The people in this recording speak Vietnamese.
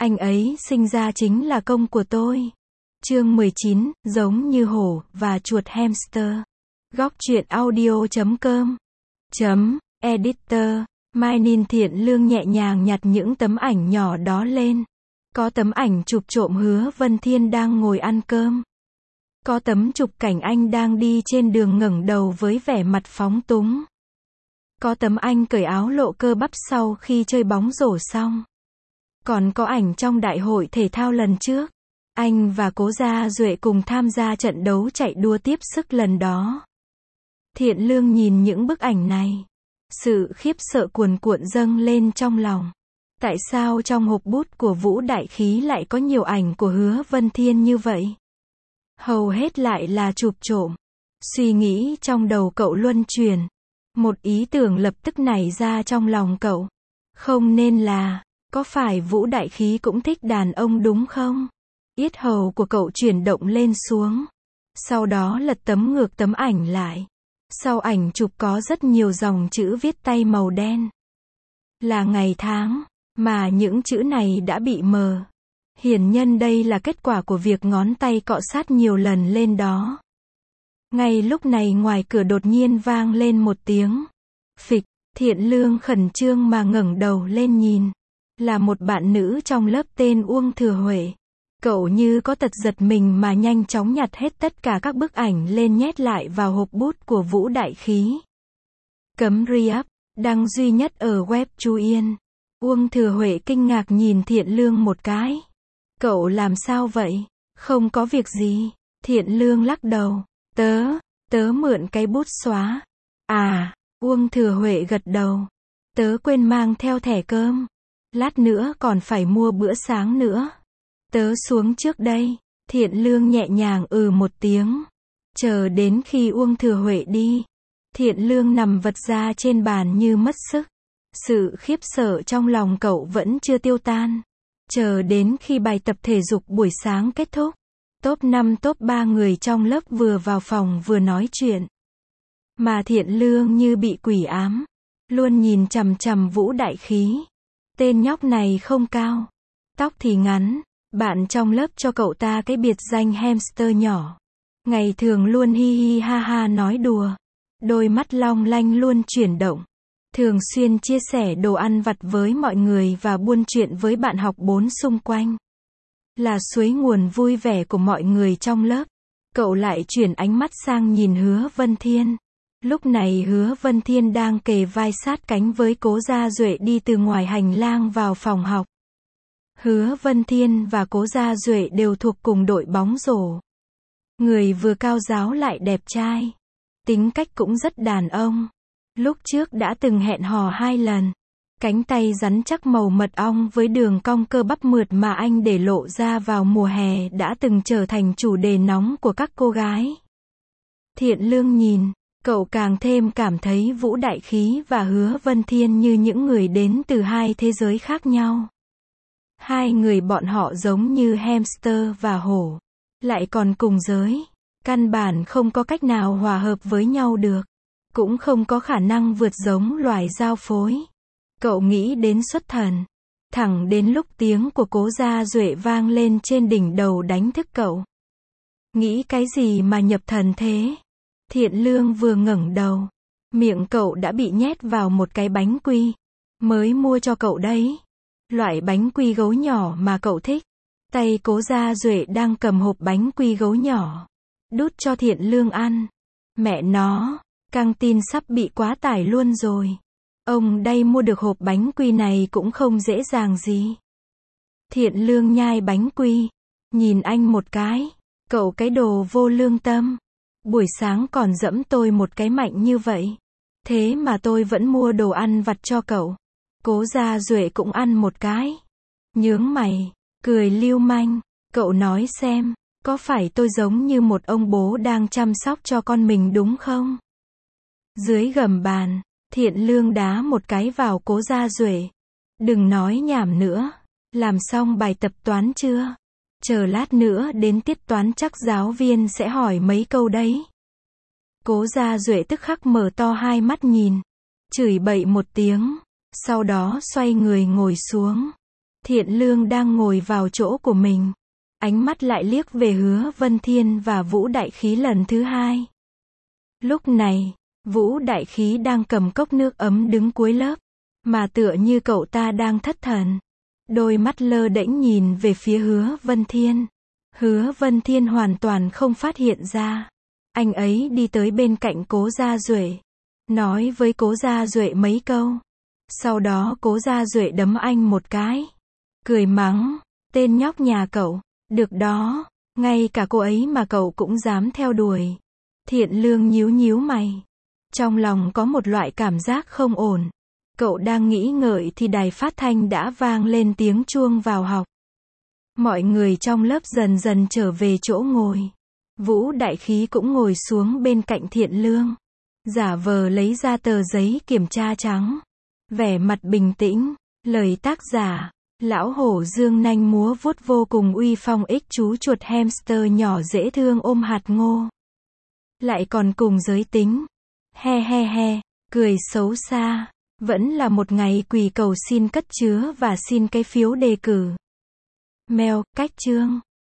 Anh ấy sinh ra chính là công của tôi. Chương 19, giống như hổ và chuột hamster. Góc truyện audio.com Editor. Mai Ninh Thiện Lương nhẹ nhàng nhặt những tấm ảnh nhỏ đó lên. Có tấm ảnh chụp trộm Hứa Vân Thiên đang ngồi ăn cơm. Có tấm chụp cảnh anh đang đi trên đường ngẩng đầu với vẻ mặt phóng túng. Có tấm anh cởi áo lộ cơ bắp sau khi chơi bóng rổ xong. Còn có ảnh trong đại hội thể thao lần trước. Anh và Cố Gia Duệ cùng tham gia trận đấu chạy đua tiếp sức lần đó. Thiện Lương nhìn những bức ảnh này. Sự khiếp sợ cuồn cuộn dâng lên trong lòng. Tại sao trong hộp bút của Vũ Đại Khí lại có nhiều ảnh của Hứa Vân Thiên như vậy? Hầu hết lại là chụp trộm. Suy nghĩ trong đầu cậu luân chuyển. Một ý tưởng lập tức nảy ra trong lòng cậu. Không nên là, có phải Vũ Đại Khí cũng thích đàn ông đúng không? Yết hầu của cậu chuyển động lên xuống. Sau đó lật tấm ngược tấm ảnh lại. Sau ảnh chụp có rất nhiều dòng chữ viết tay màu đen. Là ngày tháng, mà những chữ này đã bị mờ. Hiển nhân đây là kết quả của việc ngón tay cọ sát nhiều lần lên đó. Ngay lúc này ngoài cửa đột nhiên vang lên một tiếng phịch. Thiện Lương khẩn trương mà ngẩng đầu lên nhìn. Là một bạn nữ trong lớp tên Uông Thừa Huệ. Cậu như có tật giật mình mà nhanh chóng nhặt hết tất cả các bức ảnh lên nhét lại vào hộp bút của Vũ Đại Khí. Cấm re-up, đăng duy nhất ở web Chu Yên. Uông Thừa Huệ kinh ngạc nhìn Thiện Lương một cái. Cậu làm sao vậy? Không có việc gì. Thiện Lương lắc đầu. Tớ mượn cái bút xóa. À, Uông Thừa Huệ gật đầu. Tớ quên mang theo thẻ cơm. Lát nữa còn phải mua bữa sáng nữa. Tớ xuống trước đây. Thiện Lương nhẹ nhàng một tiếng. Chờ đến khi Uông Thừa Huệ đi. Thiện Lương nằm vật ra trên bàn như mất sức. Sự khiếp sợ trong lòng cậu vẫn chưa tiêu tan. Chờ đến khi bài tập thể dục buổi sáng kết thúc. Top 5 top 3 người trong lớp vừa vào phòng vừa nói chuyện. Mà Thiện Lương như bị quỷ ám. Luôn nhìn chằm chằm Vũ Đại Khí. Tên nhóc này không cao. Tóc thì ngắn. Bạn trong lớp cho cậu ta cái biệt danh hamster nhỏ. Ngày thường luôn hi hi ha ha nói đùa. Đôi mắt long lanh luôn chuyển động. Thường xuyên chia sẻ đồ ăn vặt với mọi người và buôn chuyện với bạn học bốn xung quanh. Là suối nguồn vui vẻ của mọi người trong lớp. Cậu lại chuyển ánh mắt sang nhìn Hứa Vân Thiên. Lúc này Hứa Vân Thiên đang kề vai sát cánh với Cố Gia Duệ đi từ ngoài hành lang vào phòng học. Hứa Vân Thiên và Cố Gia Duệ đều thuộc cùng đội bóng rổ. Người vừa cao ráo lại đẹp trai. Tính cách cũng rất đàn ông. Lúc trước đã từng hẹn hò 2 lần. Cánh tay rắn chắc màu mật ong với đường cong cơ bắp mượt mà anh để lộ ra vào mùa hè đã từng trở thành chủ đề nóng của các cô gái. Thiện Lương nhìn, cậu càng thêm cảm thấy Vũ Đại Khí và Hứa Vân Thiên như những người đến từ hai thế giới khác nhau. Hai người bọn họ giống như hamster và hổ. Lại còn cùng giới. Căn bản không có cách nào hòa hợp với nhau được. Cũng không có khả năng vượt giống loài giao phối. Cậu nghĩ đến xuất thần. Thẳng đến lúc tiếng của Cố Gia Duệ vang lên trên đỉnh đầu đánh thức cậu. Nghĩ cái gì mà nhập thần thế? Thiện Lương vừa ngẩng đầu. Miệng cậu đã bị nhét vào một cái bánh quy. Mới mua cho cậu đấy. Loại bánh quy gấu nhỏ mà cậu thích. Tay Cố Gia Duệ đang cầm hộp bánh quy gấu nhỏ. Đút cho Thiện Lương ăn. Mẹ nó, căng tin sắp bị quá tải luôn rồi. Ông đây mua được hộp bánh quy này cũng không dễ dàng gì. Thiện Lương nhai bánh quy. Nhìn anh một cái. Cậu cái đồ vô lương tâm. Buổi sáng còn giẫm tôi một cái mạnh như vậy. Thế mà tôi vẫn mua đồ ăn vặt cho cậu. Cố Gia Duệ cũng ăn một cái. Nhướng mày, cười lưu manh. Cậu nói xem, có phải tôi giống như một ông bố đang chăm sóc cho con mình đúng không? Dưới gầm bàn, Thiện Lương đá một cái vào Cố Gia Duệ. Đừng nói nhảm nữa. Làm xong bài tập toán chưa? Chờ lát nữa đến tiết toán chắc giáo viên sẽ hỏi mấy câu đấy. Cố Gia Duệ tức khắc mở to hai mắt nhìn. Chửi bậy một tiếng. Sau đó xoay người ngồi xuống. Thiện Lương đang ngồi vào chỗ của mình. Ánh mắt lại liếc về Hứa Vân Thiên và Vũ Đại Khí lần thứ hai. Lúc này, Vũ Đại Khí đang cầm cốc nước ấm đứng cuối lớp, mà tựa như cậu ta đang thất thần. Đôi mắt lơ đễnh nhìn về phía Hứa Vân Thiên. Hứa Vân Thiên hoàn toàn không phát hiện ra. Anh ấy đi tới bên cạnh Cố Gia Duệ, nói với Cố Gia Duệ mấy câu. Sau đó Cố Gia Duệ đấm anh một cái, cười mắng, tên nhóc nhà cậu, được đó, ngay cả cô ấy mà cậu cũng dám theo đuổi. Thiện Lương nhíu nhíu mày. Trong lòng có một loại cảm giác không ổn. Cậu đang nghĩ ngợi thì đài phát thanh đã vang lên tiếng chuông vào học. Mọi người trong lớp dần dần trở về chỗ ngồi. Vũ Đại Khí cũng ngồi xuống bên cạnh Thiện Lương. Giả vờ lấy ra tờ giấy kiểm tra trắng. Vẻ mặt bình tĩnh. Lời tác giả. Lão hổ dương nanh múa vuốt vô cùng uy phong ích chú chuột hamster nhỏ dễ thương ôm hạt ngô. Lại còn cùng giới tính. He he he, cười xấu xa. Vẫn là một ngày quỳ cầu xin cất chứa và xin cái phiếu đề cử. Mail, cách chương.